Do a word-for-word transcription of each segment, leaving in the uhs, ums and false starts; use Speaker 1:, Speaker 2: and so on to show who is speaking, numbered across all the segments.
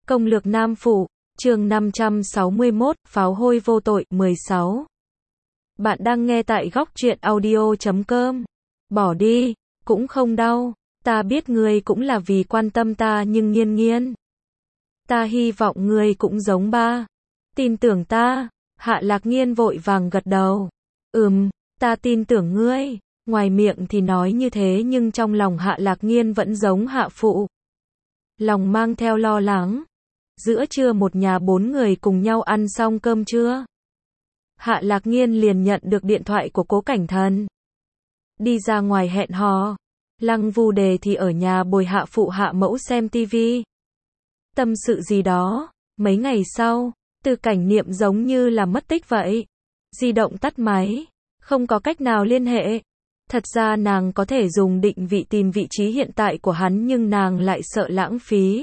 Speaker 1: Công lược Nam Phủ, chương năm trăm sáu mươi mốt, pháo hôi vô tội, mười sáu. Bạn đang nghe tại góc truyện audio chấm com. Bỏ đi, cũng không đau. Ta biết ngươi cũng là vì quan tâm ta nhưng Nghiên Nghiên. Ta hy vọng ngươi cũng giống ba. Tin tưởng ta. Hạ Lạc Nghiên vội vàng gật đầu. Ừm, ta tin tưởng ngươi. Ngoài miệng thì nói như thế nhưng trong lòng Hạ Lạc Nghiên vẫn giống Hạ Phụ. Lòng mang theo lo lắng. Giữa trưa một nhà bốn người cùng nhau ăn xong cơm trưa. Hạ Lạc Nghiên liền nhận được điện thoại của Cố Cảnh Thần. Đi ra ngoài hẹn hò. Lăng Vu Đề thì ở nhà bồi Hạ Phụ Hạ Mẫu xem tivi. Tâm sự gì đó. Mấy ngày sau, Từ Cảnh Niệm giống như là mất tích vậy. Di động tắt máy. Không có cách nào liên hệ. Thật ra nàng có thể dùng định vị tìm vị trí hiện tại của hắn nhưng nàng lại sợ lãng phí.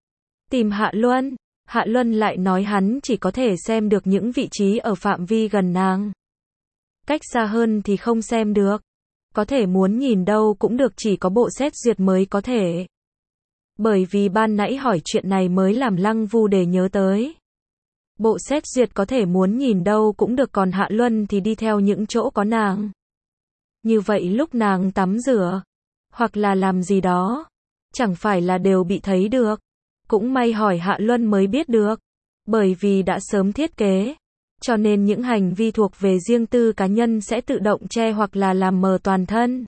Speaker 1: Tìm Hạ Luân, Hạ Luân lại nói hắn chỉ có thể xem được những vị trí ở phạm vi gần nàng. Cách xa hơn thì không xem được. Có thể muốn nhìn đâu cũng được, chỉ có bộ xét duyệt mới có thể. Bởi vì ban nãy hỏi chuyện này mới làm Lăng Vu Đề nhớ tới. Bộ xét duyệt có thể muốn nhìn đâu cũng được, còn Hạ Luân thì đi theo những chỗ có nàng. Như vậy lúc nàng tắm rửa, hoặc là làm gì đó, chẳng phải là đều bị thấy được. Cũng may hỏi Hạ Luân mới biết được. Bởi vì đã sớm thiết kế, cho nên những hành vi thuộc về riêng tư cá nhân sẽ tự động che hoặc là làm mờ toàn thân.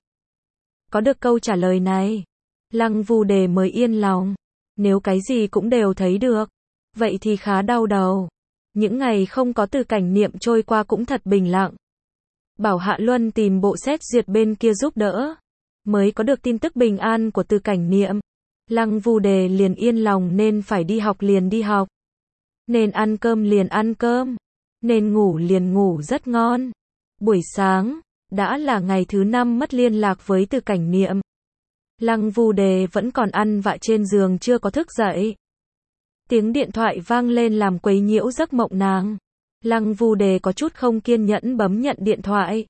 Speaker 1: Có được câu trả lời này, Lăng Vu Đề mới yên lòng. Nếu cái gì cũng đều thấy được, vậy thì khá đau đầu. Những ngày không có Từ Cảnh Niệm trôi qua cũng thật bình lặng. Bảo Hạ Luân tìm bộ xét duyệt bên kia giúp đỡ, mới có được tin tức bình an của Từ Cảnh Niệm. Lăng Vu Đề liền yên lòng, nên phải đi học liền đi học. Nên ăn cơm liền ăn cơm. Nên ngủ liền ngủ rất ngon. Buổi sáng, đã là ngày thứ năm mất liên lạc với Từ Cảnh Niệm. Lăng Vu Đề vẫn còn ăn vạ trên giường chưa có thức dậy. Tiếng điện thoại vang lên làm quấy nhiễu giấc mộng nàng. Lăng Vu Đề có chút không kiên nhẫn bấm nhận điện thoại.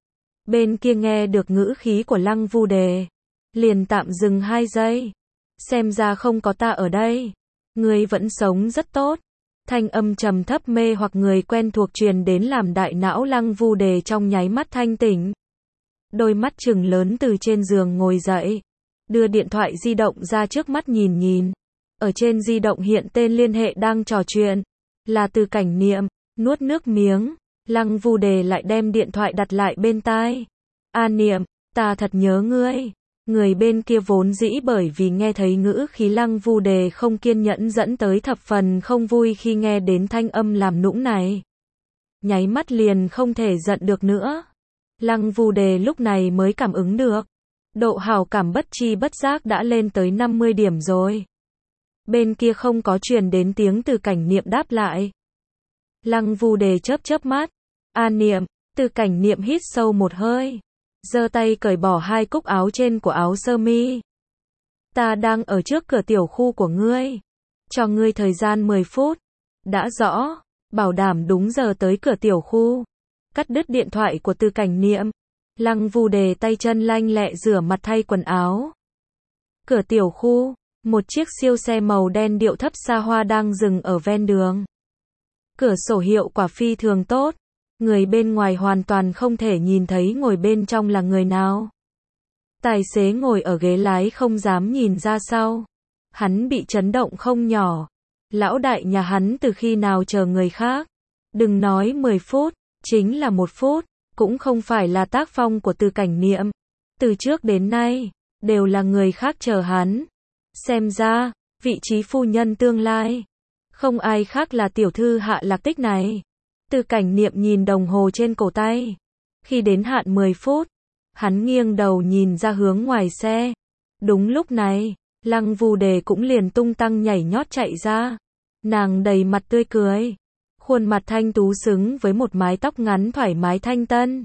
Speaker 1: Bên kia nghe được ngữ khí của Lăng Vu Đề, liền tạm dừng hai giây. Xem ra không có ta ở đây, ngươi vẫn sống rất tốt. Thanh âm trầm thấp mê hoặc người quen thuộc truyền đến làm đại não Lăng Vu Đề trong nháy mắt thanh tỉnh. Đôi mắt trừng lớn từ trên giường ngồi dậy, đưa điện thoại di động ra trước mắt nhìn nhìn. Ở trên di động hiện tên liên hệ đang trò chuyện, là Từ Cảnh Niệm. Nuốt nước miếng, Lăng Vu Đề lại đem điện thoại đặt lại bên tai. A Niệm, ta thật nhớ ngươi. Người bên kia vốn dĩ bởi vì nghe thấy ngữ khí Lăng Vu Đề không kiên nhẫn dẫn tới thập phần không vui khi nghe đến thanh âm làm nũng này. Nháy mắt liền không thể giận được nữa. Lăng Vu Đề lúc này mới cảm ứng được. Độ hảo cảm bất chi bất giác đã lên tới năm mươi điểm rồi. Bên kia không có truyền đến tiếng Từ Cảnh Niệm đáp lại. Lăng Vu Đề chớp chớp mắt. A Niệm, Từ Cảnh Niệm hít sâu một hơi. Giơ tay cởi bỏ hai cúc áo trên của áo sơ mi. Ta đang ở trước cửa tiểu khu của ngươi. Cho ngươi thời gian mười phút. Đã rõ. Bảo đảm đúng giờ tới cửa tiểu khu. Cắt đứt điện thoại của Từ Cảnh Niệm. Lăng Vu Đề tay chân lanh lẹ rửa mặt thay quần áo. Cửa tiểu khu. Một chiếc siêu xe màu đen điệu thấp xa hoa đang dừng ở ven đường. Cửa sổ hiệu quả phi thường tốt. Người bên ngoài hoàn toàn không thể nhìn thấy ngồi bên trong là người nào. Tài xế ngồi ở ghế lái không dám nhìn ra sau. Hắn bị chấn động không nhỏ. Lão đại nhà hắn từ khi nào chờ người khác. Đừng nói mười phút, chính là một phút. Cũng không phải là tác phong của Từ Cảnh Niệm. Từ trước đến nay, đều là người khác chờ hắn. Xem ra, vị trí phu nhân tương lai, không ai khác là tiểu thư Hạ Lạc Tích này. Từ Cảnh Niệm nhìn đồng hồ trên cổ tay. Khi đến hạn mười phút, hắn nghiêng đầu nhìn ra hướng ngoài xe. Đúng lúc này, Lăng Vu Đề cũng liền tung tăng nhảy nhót chạy ra. Nàng đầy mặt tươi cười. Khuôn mặt thanh tú xứng với một mái tóc ngắn thoải mái thanh tân.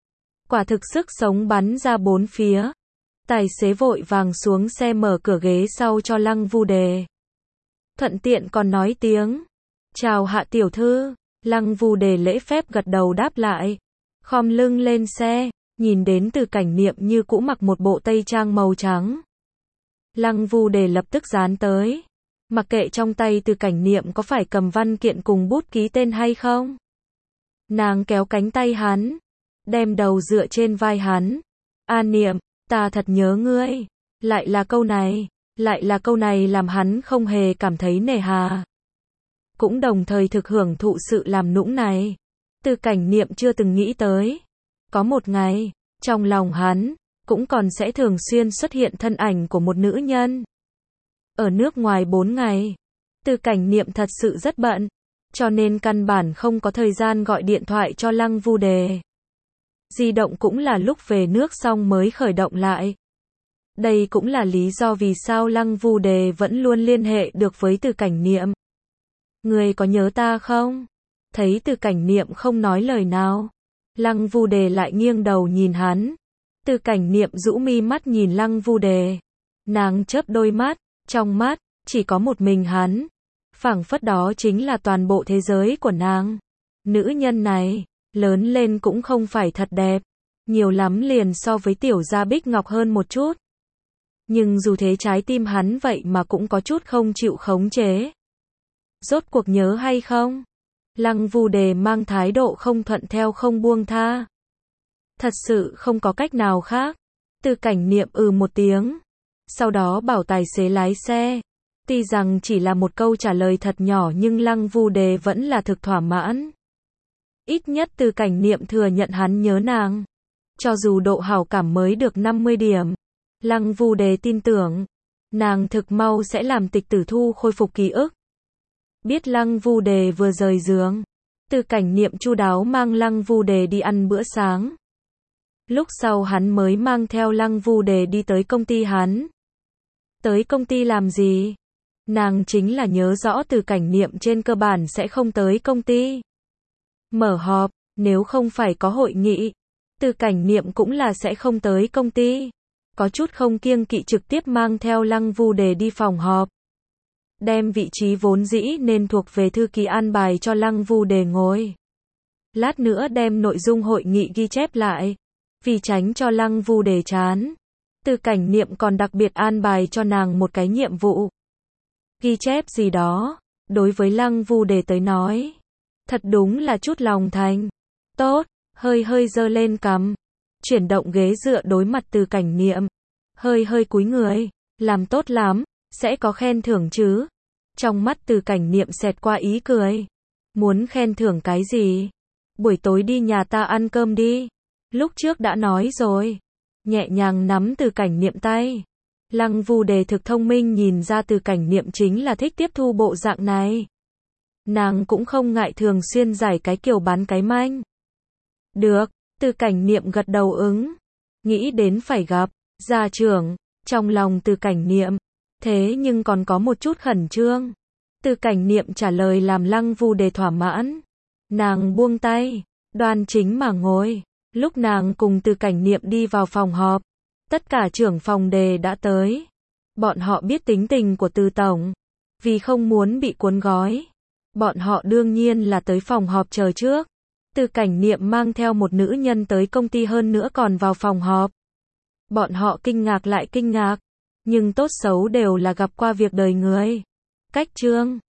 Speaker 1: Quả thực sức sống bắn ra bốn phía. Tài xế vội vàng xuống xe mở cửa ghế sau cho Lăng Vu Đề. Thuận tiện còn nói tiếng. Chào Hạ tiểu thư. Lăng Vu Đề lễ phép gật đầu đáp lại. Khom lưng lên xe, nhìn đến Từ Cảnh Niệm như cũ mặc một bộ tây trang màu trắng. Lăng Vu Đề lập tức dán tới. Mặc kệ trong tay Từ Cảnh Niệm có phải cầm văn kiện cùng bút ký tên hay không. Nàng kéo cánh tay hắn, đem đầu dựa trên vai hắn. An Niệm, ta thật nhớ ngươi. Lại là câu này, lại là câu này làm hắn không hề cảm thấy nề hà. Cũng đồng thời thực hưởng thụ sự làm nũng này. Từ Cảnh Niệm chưa từng nghĩ tới. Có một ngày, trong lòng hắn, cũng còn sẽ thường xuyên xuất hiện thân ảnh của một nữ nhân. Ở nước ngoài bốn ngày, Từ Cảnh Niệm thật sự rất bận, cho nên căn bản không có thời gian gọi điện thoại cho Lăng Vu Đề. Di động cũng là lúc về nước xong mới khởi động lại. Đây cũng là lý do vì sao Lăng Vu Đề vẫn luôn liên hệ được với Từ Cảnh Niệm. Ngươi có nhớ ta không? Thấy Từ Cảnh Niệm không nói lời nào, Lăng Vu Đề lại nghiêng đầu nhìn hắn. Từ Cảnh Niệm rũ mi mắt nhìn Lăng Vu Đề. Nàng chớp đôi mắt, trong mắt chỉ có một mình hắn. Phảng phất đó chính là toàn bộ thế giới của nàng. Nữ nhân này, lớn lên cũng không phải thật đẹp, nhiều lắm liền so với Tiểu Gia Bích Ngọc hơn một chút. Nhưng dù thế trái tim hắn vậy mà cũng có chút không chịu khống chế. Rốt cuộc nhớ hay không? Lăng Vu Đề mang thái độ không thuận theo không buông tha. Thật sự không có cách nào khác. Từ Cảnh Niệm ừ một tiếng. Sau đó bảo tài xế lái xe. Tuy rằng chỉ là một câu trả lời thật nhỏ nhưng Lăng Vu Đề vẫn là thực thỏa mãn. Ít nhất Từ Cảnh Niệm thừa nhận hắn nhớ nàng. Cho dù độ hảo cảm mới được năm mươi điểm. Lăng Vu Đề tin tưởng. Nàng thực mau sẽ làm Tịch Tử Thu khôi phục ký ức. Biết Lăng Vu Đề vừa rời giường. Từ Cảnh Niệm chu đáo mang Lăng Vu Đề đi ăn bữa sáng. Lúc sau hắn mới mang theo Lăng Vu Đề đi tới công ty hắn. Tới công ty làm gì? Nàng chính là nhớ rõ Từ Cảnh Niệm trên cơ bản sẽ không tới công ty. Mở họp, nếu không phải có hội nghị, Từ Cảnh Niệm cũng là sẽ không tới công ty. Có chút không kiêng kỵ trực tiếp mang theo Lăng Vu Đề đi phòng họp. Đem vị trí vốn dĩ nên thuộc về thư ký an bài cho Lăng Vu Đề ngồi. Lát nữa đem nội dung hội nghị ghi chép lại. Vì tránh cho Lăng Vu Đề chán, Từ Cảnh Niệm còn đặc biệt an bài cho nàng một cái nhiệm vụ. Ghi chép gì đó, đối với Lăng Vu Đề tới nói, thật đúng là chút lòng thành. Tốt, hơi hơi giơ lên cằm, chuyển động ghế dựa đối mặt Từ Cảnh Niệm, hơi hơi cúi người, làm tốt lắm, sẽ có khen thưởng chứ? Trong mắt Từ Cảnh Niệm xẹt qua ý cười. Muốn khen thưởng cái gì? Buổi tối đi nhà ta ăn cơm đi. Lúc trước đã nói rồi. Nhẹ nhàng nắm Từ Cảnh Niệm tay. Lăng Vu Đề thực thông minh nhìn ra Từ Cảnh Niệm chính là thích tiếp thu bộ dạng này. Nàng cũng không ngại thường xuyên giải cái kiểu bán cái manh. Được, Từ Cảnh Niệm gật đầu ứng. Nghĩ đến phải gặp gia trưởng, trong lòng Từ Cảnh Niệm, thế nhưng còn có một chút khẩn trương. Từ Cảnh Niệm trả lời làm Lăng Vu Đề thỏa mãn. Nàng buông tay, đoan chính mà ngồi. Lúc nàng cùng Từ Cảnh Niệm đi vào phòng họp, tất cả trưởng phòng đề đã tới. Bọn họ biết tính tình của Từ Tổng. Vì không muốn bị cuốn gói, bọn họ đương nhiên là tới phòng họp chờ trước. Từ Cảnh Niệm mang theo một nữ nhân tới công ty hơn nữa còn vào phòng họp. Bọn họ kinh ngạc lại kinh ngạc. Nhưng tốt xấu đều là gặp qua việc đời người. Cách chương